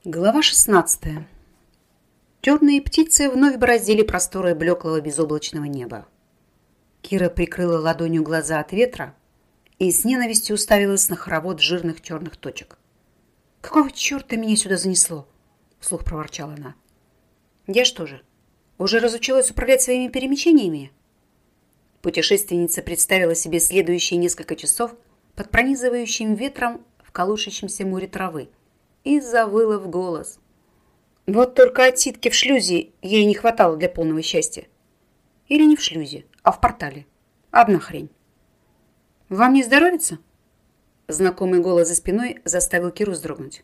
Глава 16. Темные птицы вновь бороздили просторы блеклого безоблачного неба. Кира прикрыла ладонью глаза от ветра и с ненавистью уставилась на хоровод жирных черных точек. «Какого черта меня сюда занесло?» — вслух проворчала она. «Я что же, уже разучилась управлять своими перемещениями?» Путешественница представила себе следующие несколько часов под пронизывающим ветром в колышущемся море травы и завыла в голос. Вот только отсидки в шлюзе ей не хватало для полного счастья. Или не в шлюзе, а в портале. Одна хрень. «Вам не здоровится?» Знакомый голос за спиной заставил Киру вздрогнуть.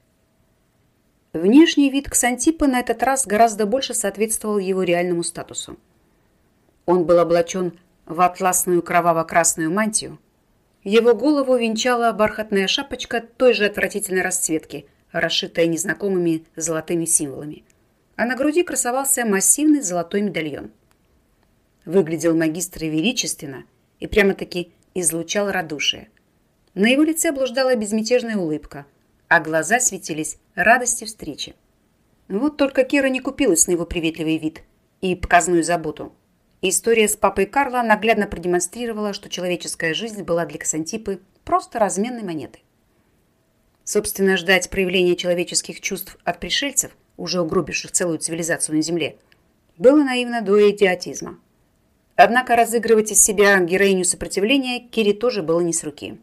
Внешний вид Ксантипа на этот раз гораздо больше соответствовал его реальному статусу. Он был облачен в атласную кроваво-красную мантию. Его голову венчала бархатная шапочка той же отвратительной расцветки, расшитая незнакомыми золотыми символами, а на груди красовался массивный золотой медальон. Выглядел магистр величественно и прямо-таки излучал радушие. На его лице блуждала безмятежная улыбка, а глаза светились радостью встречи. Вот только Кира не купилась на его приветливый вид и показную заботу. История с папой Карла наглядно продемонстрировала, что человеческая жизнь была для Ксантипы просто разменной монетой. Собственно, ждать проявления человеческих чувств от пришельцев, уже угробивших целую цивилизацию на Земле, было наивно до идиотизма. Однако разыгрывать из себя героиню сопротивления Кире тоже было не с руки.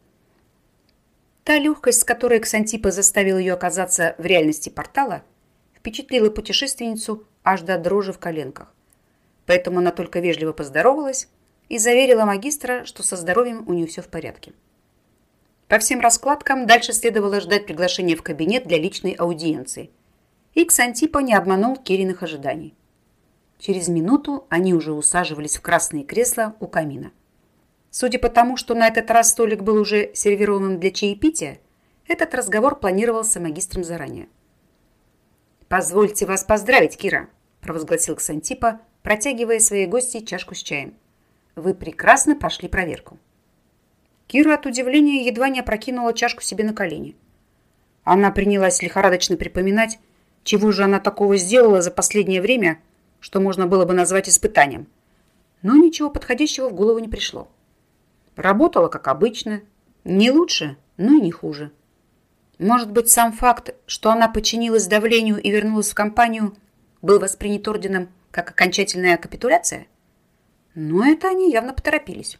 Та легкость, с которой Ксантипа заставил ее оказаться в реальности портала, впечатлила путешественницу аж до дрожи в коленках. Поэтому она только вежливо поздоровалась и заверила магистра, что со здоровьем у нее все в порядке. По всем раскладкам дальше следовало ждать приглашения в кабинет для личной аудиенции. И Ксантипа не обманул Кириных ожиданий. Через минуту они уже усаживались в красные кресла у камина. Судя по тому, что на этот раз столик был уже сервированным для чаепития, этот разговор планировался магистром заранее. «Позвольте вас поздравить, Кира», – провозгласил Ксантипа, протягивая своей гости чашку с чаем. «Вы прекрасно прошли проверку». Кира от удивления едва не опрокинула чашку себе на колени. Она принялась лихорадочно припоминать, чего же она такого сделала за последнее время, что можно было бы назвать испытанием. Но ничего подходящего в голову не пришло. Работала, как обычно, не лучше, но и не хуже. Может быть, сам факт, что она подчинилась давлению и вернулась в компанию, был воспринят орденом как окончательная капитуляция? Но это они явно поторопились.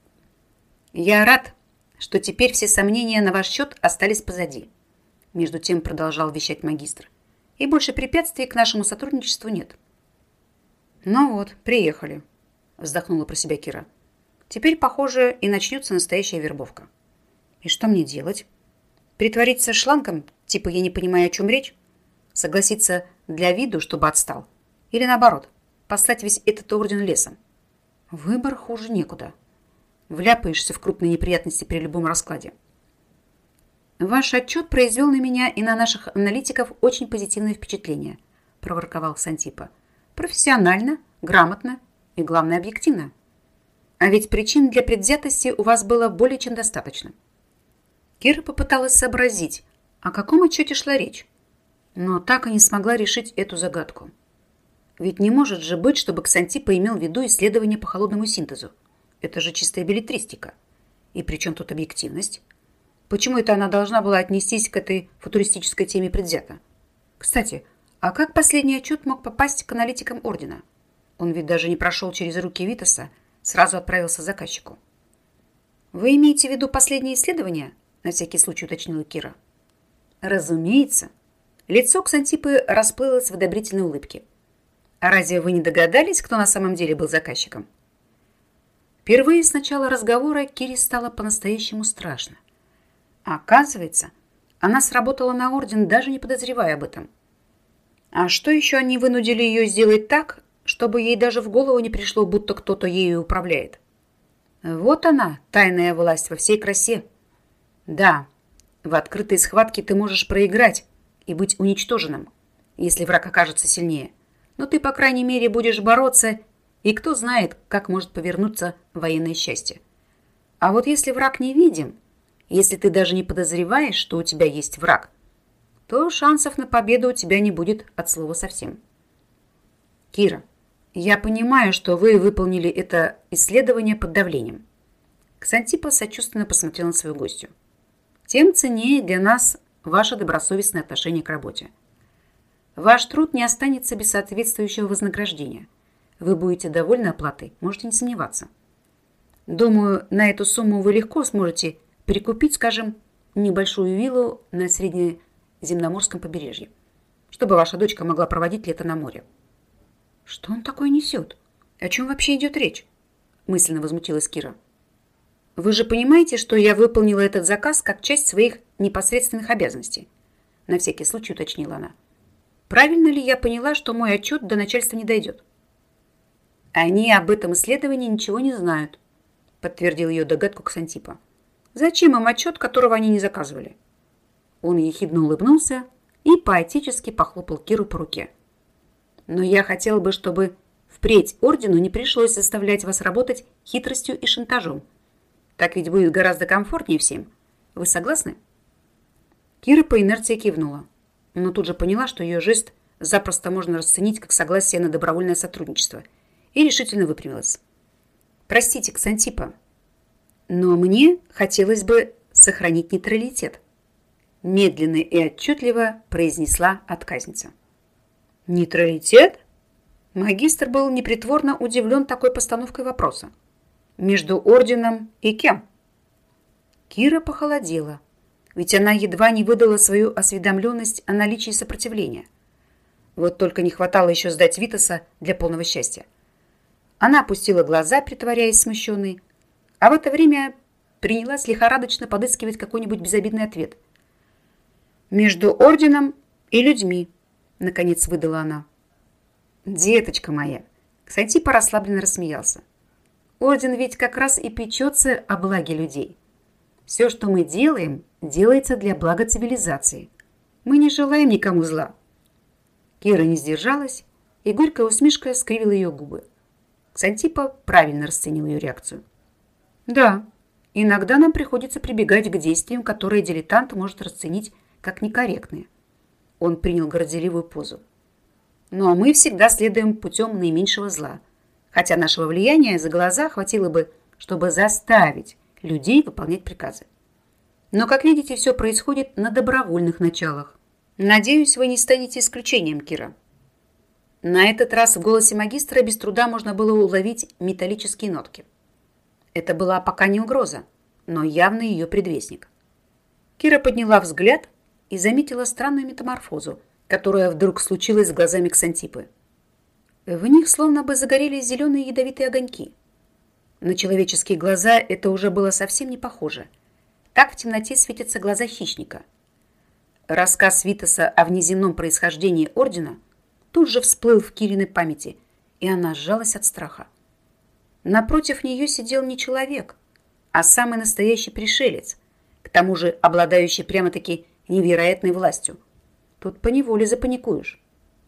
«Я рад, что теперь все сомнения на ваш счет остались позади», между тем продолжал вещать магистр. «И больше препятствий к нашему сотрудничеству нет». «Ну вот, приехали», вздохнула про себя Кира. «Теперь, похоже, и начнется настоящая вербовка. И что мне делать? Притвориться шлангом, типа я не понимаю, о чем речь? Согласиться для виду, чтобы отстал? Или наоборот, послать весь этот орден лесом? Выбор хуже некуда. Вляпаешься в крупные неприятности при любом раскладе. Ваш отчет произвел на меня и на наших аналитиков очень позитивное впечатление», проворковал Ксантипа. «Профессионально, грамотно и, главное, объективно. А ведь причин для предвзятости у вас было более чем достаточно». Кира попыталась сообразить, о каком отчете шла речь, но так и не смогла решить эту загадку. Ведь не может же быть, чтобы Ксантипа имел в виду исследования по холодному синтезу. Это же чистая беллетристика. И при чем тут объективность? Почему это она должна была отнестись к этой футуристической теме предвзято? Кстати, а как последний отчет мог попасть к аналитикам ордена? Он ведь даже не прошел через руки Витаса, сразу отправился заказчику. «Вы имеете в виду последние исследования?» На всякий случай уточнила Кира. «Разумеется». Лицо Ксантипы расплылось в одобрительной улыбке. «А разве вы не догадались, кто на самом деле был заказчиком?» Впервые с начала разговора Кире стало по-настоящему страшно. А оказывается, она сработала на орден, даже не подозревая об этом. А что еще они вынудили ее сделать так, чтобы ей даже в голову не пришло, будто кто-то ею управляет? Вот она, тайная власть во всей красе. Да, в открытой схватке ты можешь проиграть и быть уничтоженным, если враг окажется сильнее. Но ты, по крайней мере, будешь бороться. И кто знает, как может повернуться военное счастье. А вот если враг невидим, если ты даже не подозреваешь, что у тебя есть враг, то шансов на победу у тебя не будет от слова совсем. Кира, я понимаю, что вы выполнили это исследование под давлением. Ксантипа сочувственно посмотрел на свою гостью. Тем ценнее для нас ваше добросовестное отношение к работе. Ваш труд не останется без соответствующего вознаграждения. Вы будете довольны оплатой, можете не сомневаться. Думаю, на эту сумму вы легко сможете перекупить, скажем, небольшую виллу на среднеземноморском побережье, чтобы ваша дочка могла проводить лето на море. Что он такое несет? О чем вообще идет речь? Мысленно возмутилась Кира. Вы же понимаете, что я выполнила этот заказ как часть своих непосредственных обязанностей? На всякий случай уточнила она. Правильно ли я поняла, что мой отчет до начальства не дойдет? Они об этом исследовании ничего не знают, подтвердил ее догадку Ксантипа. Зачем им отчет, которого они не заказывали? Он ехидно улыбнулся и поэтически похлопал Киру по руке. Но я хотел бы, чтобы впредь ордену не пришлось заставлять вас работать хитростью и шантажом. Так ведь будет гораздо комфортнее всем. Вы согласны? Кира по инерции кивнула, но тут же поняла, что ее жест запросто можно расценить как согласие на добровольное сотрудничество, и решительно выпрямилась. Простите, Ксантипа, но мне хотелось бы сохранить нейтралитет, медленно и отчетливо произнесла отказница. Нейтралитет? Магистр был непритворно удивлен такой постановкой вопроса. Между орденом и кем? Кира похолодела, ведь она едва не выдала свою осведомленность о наличии сопротивления. Вот только не хватало еще сдать Витаса для полного счастья. Она опустила глаза, притворяясь смущенной, а в это время принялась лихорадочно подыскивать какой-нибудь безобидный ответ. «Между орденом и людьми», — наконец выдала она. «Деточка моя», — Ксантипа расслабленно рассмеялся. «Орден ведь как раз и печется о благе людей. Все, что мы делаем, делается для блага цивилизации. Мы не желаем никому зла». Кира не сдержалась, и горькая усмешка скривила ее губы. Ксантипа правильно расценил ее реакцию. «Да, иногда нам приходится прибегать к действиям, которые дилетант может расценить как некорректные». Он принял горделивую позу. «Ну а мы всегда следуем путем наименьшего зла, хотя нашего влияния за глаза хватило бы, чтобы заставить людей выполнять приказы. Но, как видите, все происходит на добровольных началах. Надеюсь, вы не станете исключением, Кира». На этот раз в голосе магистра без труда можно было уловить металлические нотки. Это была пока не угроза, но явно ее предвестник. Кира подняла взгляд и заметила странную метаморфозу, которая вдруг случилась с глазами Ксантипы. В них словно бы загорелись зеленые ядовитые огоньки. На человеческие глаза это уже было совсем не похоже. Так в темноте светятся глаза хищника. Рассказ Витаса о внеземном происхождении ордена тут же всплыл в Кириной памяти, и она сжалась от страха. Напротив нее сидел не человек, а самый настоящий пришелец, к тому же обладающий прямо-таки невероятной властью. Тут поневоле запаникуешь.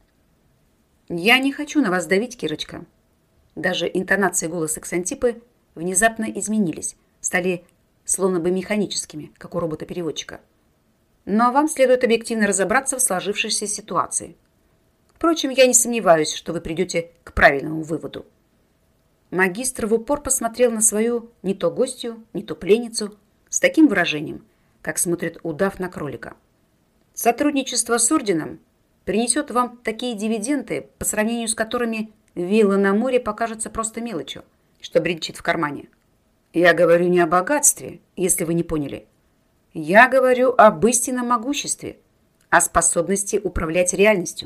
«Я не хочу на вас давить, Кирочка». Даже интонации голоса Ксантипы внезапно изменились, стали словно бы механическими, как у робота-переводчика. Но вам следует объективно разобраться в сложившейся ситуации. Впрочем, я не сомневаюсь, что вы придете к правильному выводу. Магистр в упор посмотрел на свою не то гостью, не то пленницу с таким выражением, как смотрит удав на кролика. Сотрудничество с орденом принесет вам такие дивиденды, по сравнению с которыми вилла на море покажется просто мелочью, что бренчит в кармане. Я говорю не о богатстве, если вы не поняли. Я говорю об истинном могуществе, о способности управлять реальностью.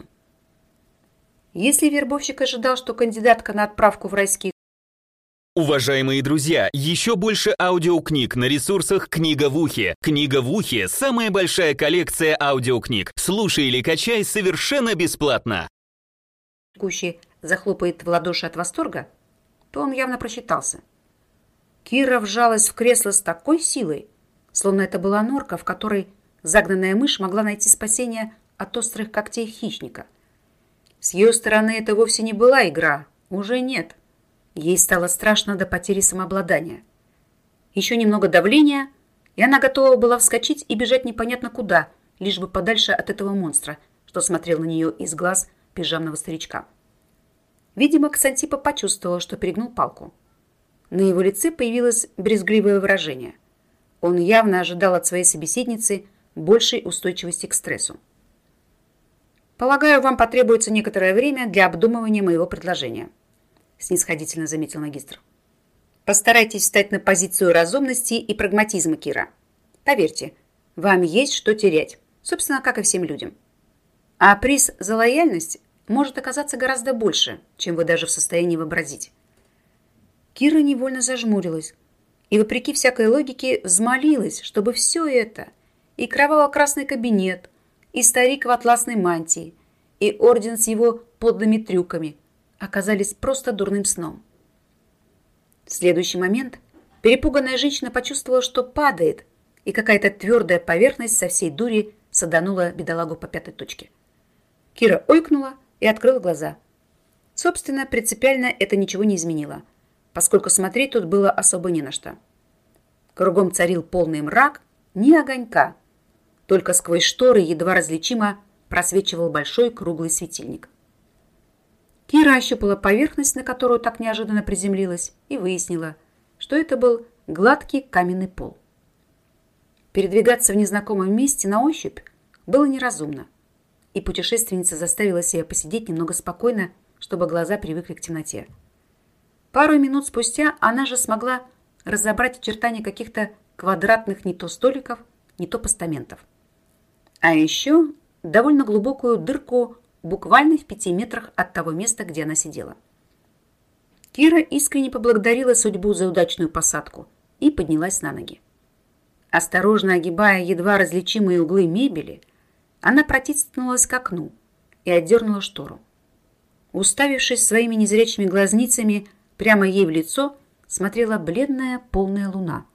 Если вербовщик ожидал, что кандидатка на отправку в райские... Уважаемые друзья, еще больше аудиокниг на ресурсах «Книга в ухе». «Книга в ухе» — самая большая коллекция аудиокниг. Слушай или качай совершенно бесплатно. Гущий захлопает в ладоши от восторга, то он явно просчитался. Кира вжалась в кресло с такой силой, словно это была норка, в которой загнанная мышь могла найти спасение от острых когтей хищника. С ее стороны это вовсе не была игра, уже нет. Ей стало страшно до потери самообладания. Еще немного давления, и она готова была вскочить и бежать непонятно куда, лишь бы подальше от этого монстра, что смотрел на нее из глаз пижамного старичка. Видимо, Ксантипа почувствовал, что перегнул палку. На его лице появилось брезгливое выражение. Он явно ожидал от своей собеседницы большей устойчивости к стрессу. «Полагаю, вам потребуется некоторое время для обдумывания моего предложения», снисходительно заметил магистр. «Постарайтесь встать на позицию разумности и прагматизма, Кира. Поверьте, вам есть что терять, собственно, как и всем людям. А приз за лояльность может оказаться гораздо больше, чем вы даже в состоянии вообразить». Кира невольно зажмурилась и, вопреки всякой логике, взмолилась, чтобы все это, и кроваво-красный кабинет, и старик в атласной мантии, и орден с его подлыми трюками оказались просто дурным сном. В следующий момент перепуганная женщина почувствовала, что падает, и какая-то твердая поверхность со всей дури саданула бедолагу по пятой точке. Кира ойкнула и открыла глаза. Собственно, принципиально это ничего не изменило, поскольку смотреть тут было особо не на что. Кругом царил полный мрак, ни огонька. Только сквозь шторы едва различимо просвечивал большой круглый светильник. Кира ощупала поверхность, на которую так неожиданно приземлилась, и выяснила, что это был гладкий каменный пол. Передвигаться в незнакомом месте на ощупь было неразумно, и путешественница заставила себя посидеть немного спокойно, чтобы глаза привыкли к темноте. Пару минут спустя она же смогла разобрать очертания каких-то квадратных не то столиков, не то постаментов. А еще довольно глубокую дырку буквально в 5 метрах от того места, где она сидела. Кира искренне поблагодарила судьбу за удачную посадку и поднялась на ноги. Осторожно огибая едва различимые углы мебели, она протиснулась к окну и отдернула штору. Уставившись своими незрячими глазницами прямо ей в лицо, смотрела бледная полная луна.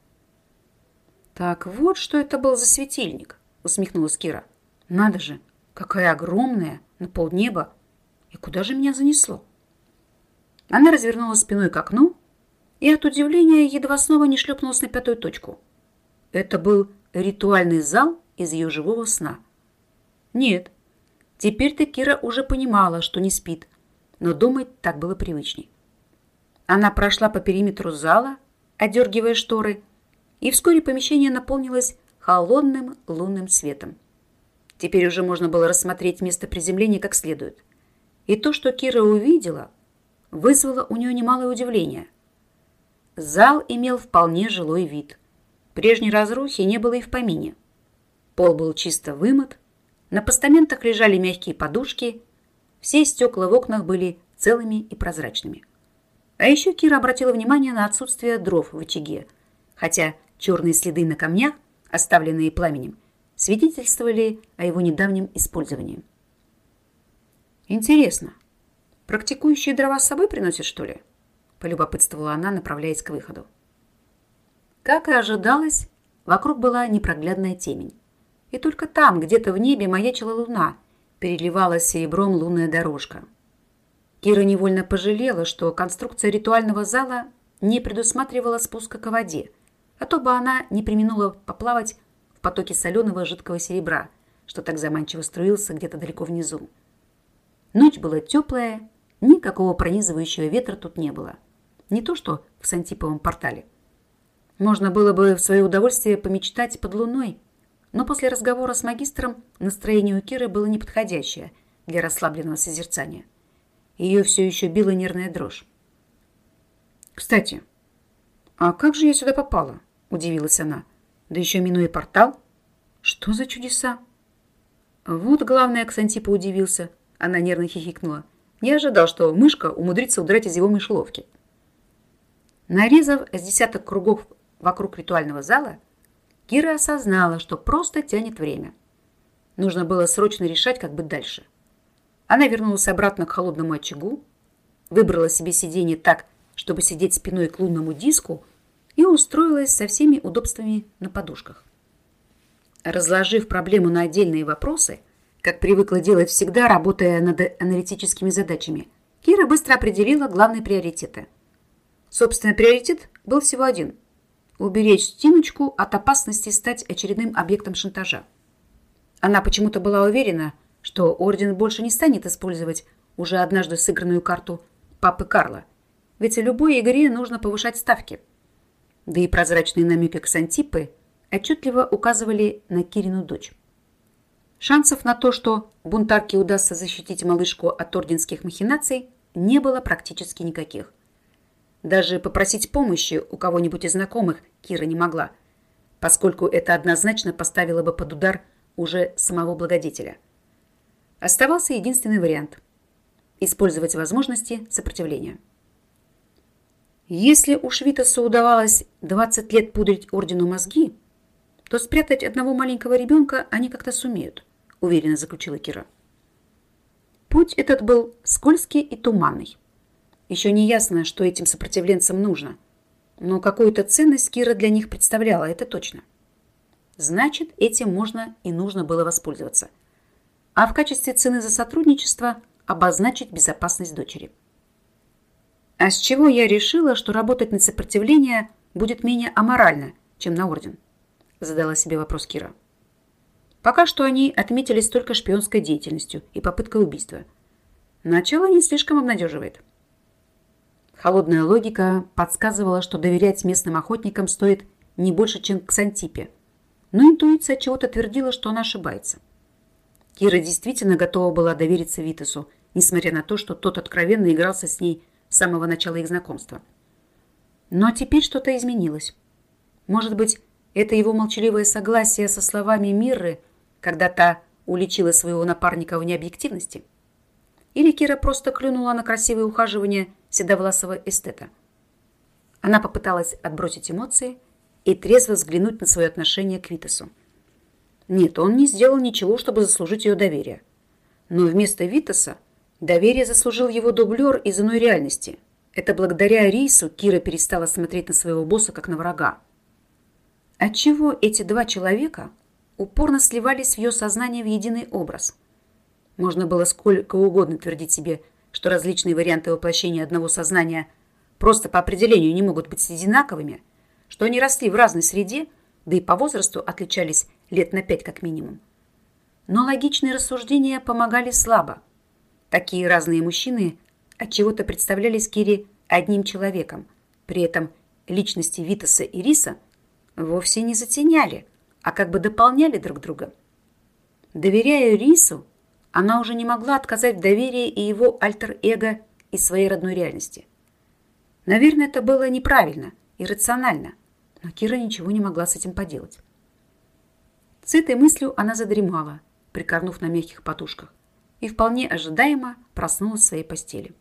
«Так вот, что это был за светильник», — усмехнулась Кира. «Надо же, какая огромная, на полнеба! И куда же меня занесло?» Она развернулась спиной к окну и от удивления едва снова не шлепнулась на пятую точку. Это был ритуальный зал из ее живого сна. Нет, теперь-то Кира уже понимала, что не спит, но думать так было привычней. Она прошла по периметру зала, одергивая шторы, и вскоре помещение наполнилось холодным лунным светом. Теперь уже можно было рассмотреть место приземления как следует. И то, что Кира увидела, вызвало у нее немалое удивление. Зал имел вполне жилой вид. Прежней разрухи не было и в помине. Пол был чисто вымыт, на постаментах лежали мягкие подушки, все стекла в окнах были целыми и прозрачными. А еще Кира обратила внимание на отсутствие дров в очаге, хотя черные следы на камнях, оставленные пламенем, свидетельствовали о его недавнем использовании. «Интересно, практикующие дрова с собой приносят, что ли?» – полюбопытствовала она, направляясь к выходу. Как и ожидалось, вокруг была непроглядная темень. И только там, где-то в небе, маячила луна, переливалась серебром лунная дорожка. Кира невольно пожалела, что конструкция ритуального зала не предусматривала спуска к воде, а то бы она не преминула поплавать в потоке соленого жидкого серебра, что так заманчиво струился где-то далеко внизу. Ночь была теплая, никакого пронизывающего ветра тут не было. Не то что в Сантиповом портале. Можно было бы в свое удовольствие помечтать под луной, но после разговора с магистром настроение у Киры было неподходящее для расслабленного созерцания. Ее все еще била нервная дрожь. «Кстати, а как же я сюда попала?» – удивилась она. «Да еще минуя портал. Что за чудеса?» Вот главное, Ксантипа удивился. Она нервно хихикнула. Не ожидал, что мышка умудрится удрать из его мышеловки. Нарезав с десяток кругов вокруг ритуального зала, Кира осознала, что просто тянет время. Нужно было срочно решать, как быть дальше. Она вернулась обратно к холодному очагу, выбрала себе сиденье так, чтобы сидеть спиной к лунному диску, и устроилась со всеми удобствами на подушках. Разложив проблему на отдельные вопросы, как привыкла делать всегда, работая над аналитическими задачами, Кира быстро определила главные приоритеты. Собственно, приоритет был всего один – уберечь Тиночку от опасности стать очередным объектом шантажа. Она почему-то была уверена, что орден больше не станет использовать уже однажды сыгранную карту папы Карла, ведь в любой игре нужно повышать ставки. Да и прозрачные намеки Ксантиппы отчетливо указывали на Кирину дочь. Шансов на то, что бунтарке удастся защитить малышку от орденских махинаций, не было практически никаких. Даже попросить помощи у кого-нибудь из знакомых Кира не могла, поскольку это однозначно поставило бы под удар уже самого благодетеля. Оставался единственный вариант – использовать возможности сопротивления. Если уж Витасу удавалось 20 лет пудрить ордену мозги, то спрятать одного маленького ребенка они как-то сумеют, уверенно заключила Кира. Путь этот был скользкий и туманный. Еще не ясно, что этим сопротивленцам нужно, но какую-то ценность Кира для них представляла, это точно. Значит, этим можно и нужно было воспользоваться. А в качестве цены за сотрудничество обозначить безопасность дочери. А с чего я решила, что работать на сопротивление будет менее аморально, чем на орден? Задала себе вопрос Кира. Пока что они отметились только шпионской деятельностью и попыткой убийства. Начало не слишком обнадеживает. Холодная логика подсказывала, что доверять местным охотникам стоит не больше, чем Ксантиппе. Но интуиция чего-то твердила, что она ошибается. Кира действительно готова была довериться Витасу, несмотря на то, что тот откровенно игрался с ней с самого начала их знакомства. Но теперь что-то изменилось. Может быть, это его молчаливое согласие со словами Мирры, когда та уличила своего напарника в необъективности? Или Кира просто клюнула на красивое ухаживание седовласого эстета? Она попыталась отбросить эмоции и трезво взглянуть на свое отношение к Витасу. Нет, он не сделал ничего, чтобы заслужить ее доверие. Но вместо Витаса доверие заслужил его дублер из иной реальности. Это благодаря Рису Кира перестала смотреть на своего босса как на врага. Отчего эти два человека упорно сливались в ее сознание в единый образ? Можно было сколько угодно твердить себе, что различные варианты воплощения одного сознания просто по определению не могут быть одинаковыми, что они росли в разной среде, да и по возрасту отличались лет на 5 как минимум. Но логичные рассуждения помогали слабо. Такие разные мужчины отчего-то представлялись Кире одним человеком, при этом личности Витаса и Риса вовсе не затеняли, а как бы дополняли друг друга. Доверяя Рису, она уже не могла отказать в доверии и его альтер-эго из своей родной реальности. Наверное, это было неправильно, иррационально, но Кира ничего не могла с этим поделать. С этой мыслью она задремала, прикорнув на мягких подушках, и вполне ожидаемо проснулась в своей постели.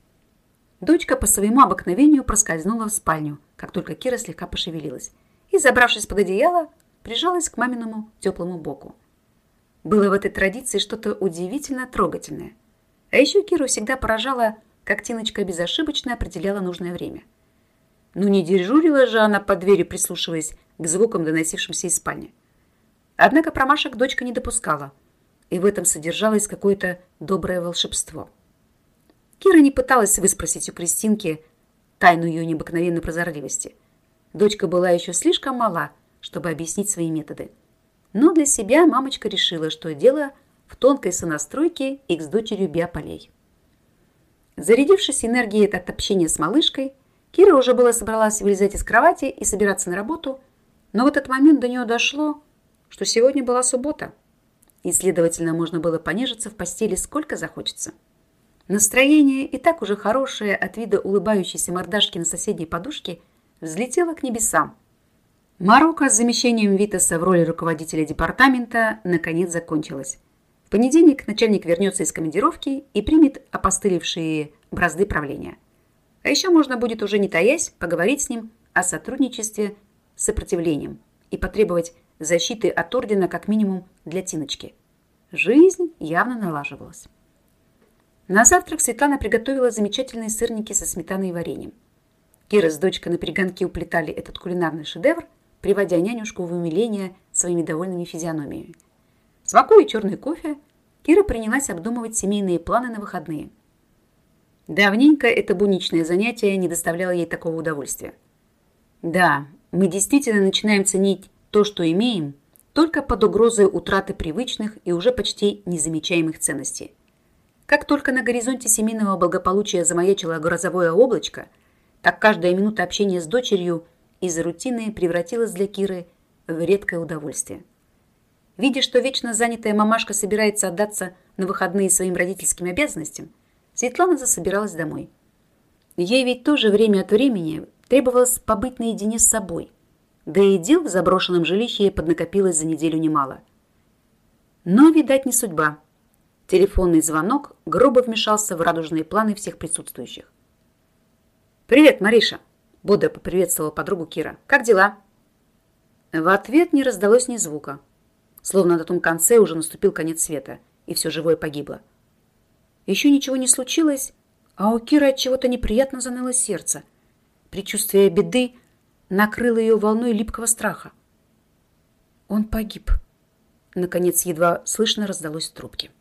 Дочка по своему обыкновению проскользнула в спальню, как только Кира слегка пошевелилась, и, забравшись под одеяло, прижалась к маминому теплому боку. Было в этой традиции что-то удивительно трогательное. А еще Киру всегда поражало, как Тиночка безошибочно определяла нужное время. Ну не дежурила же она под дверью, прислушиваясь к звукам, доносившимся из спальни. Однако промашек дочка не допускала, и в этом содержалось какое-то доброе волшебство. Кира не пыталась выспросить у Кристинки тайну ее необыкновенной прозорливости. Дочка была еще слишком мала, чтобы объяснить свои методы. Но для себя мамочка решила, что дело в тонкой сонастройке их с дочерью биополей. Зарядившись энергией от общения с малышкой, Кира уже была собралась вылезать из кровати и собираться на работу, но в этот момент до нее дошло, что сегодня была суббота, и, следовательно, можно было понежиться в постели сколько захочется. Настроение, и так уже хорошее от вида улыбающейся мордашки на соседней подушке, взлетело к небесам. Морока с замещением Витаса в роли руководителя департамента наконец закончилась. В понедельник начальник вернется из командировки и примет опостылевшие бразды правления. А еще можно будет, уже не таясь, поговорить с ним о сотрудничестве с сопротивлением и потребовать защиты от ордена как минимум для Тиночки. Жизнь явно налаживалась. На завтрак Светлана приготовила замечательные сырники со сметаной и вареньем. Кира с дочкой на перегонки уплетали этот кулинарный шедевр, приводя нянюшку в умиление своими довольными физиономиями. Смакуя черный кофе, Кира принялась обдумывать семейные планы на выходные. Давненько это будничное занятие не доставляло ей такого удовольствия. Да, мы действительно начинаем ценить то, что имеем, только под угрозой утраты привычных и уже почти незамечаемых ценностей. Как только на горизонте семейного благополучия замаячило грозовое облачко, так каждая минута общения с дочерью из рутины превратилась для Киры в редкое удовольствие. Видя, что вечно занятая мамашка собирается отдаться на выходные своим родительским обязанностям, Светлана засобиралась домой. Ей ведь тоже время от времени требовалось побыть наедине с собой, да и дел в заброшенном жилище поднакопилось за неделю немало. Но, видать, не судьба. Телефонный звонок грубо вмешался в радужные планы всех присутствующих. «Привет, Мариша!» – бодро поприветствовала подругу Кира. «Как дела?» В ответ не раздалось ни звука. Словно на том конце уже наступил конец света, и все живое погибло. Еще ничего не случилось, а у Киры от чего-то неприятно заныло сердце. Предчувствие беды накрыло ее волной липкого страха. «Он погиб», — наконец едва слышно раздалось в трубке.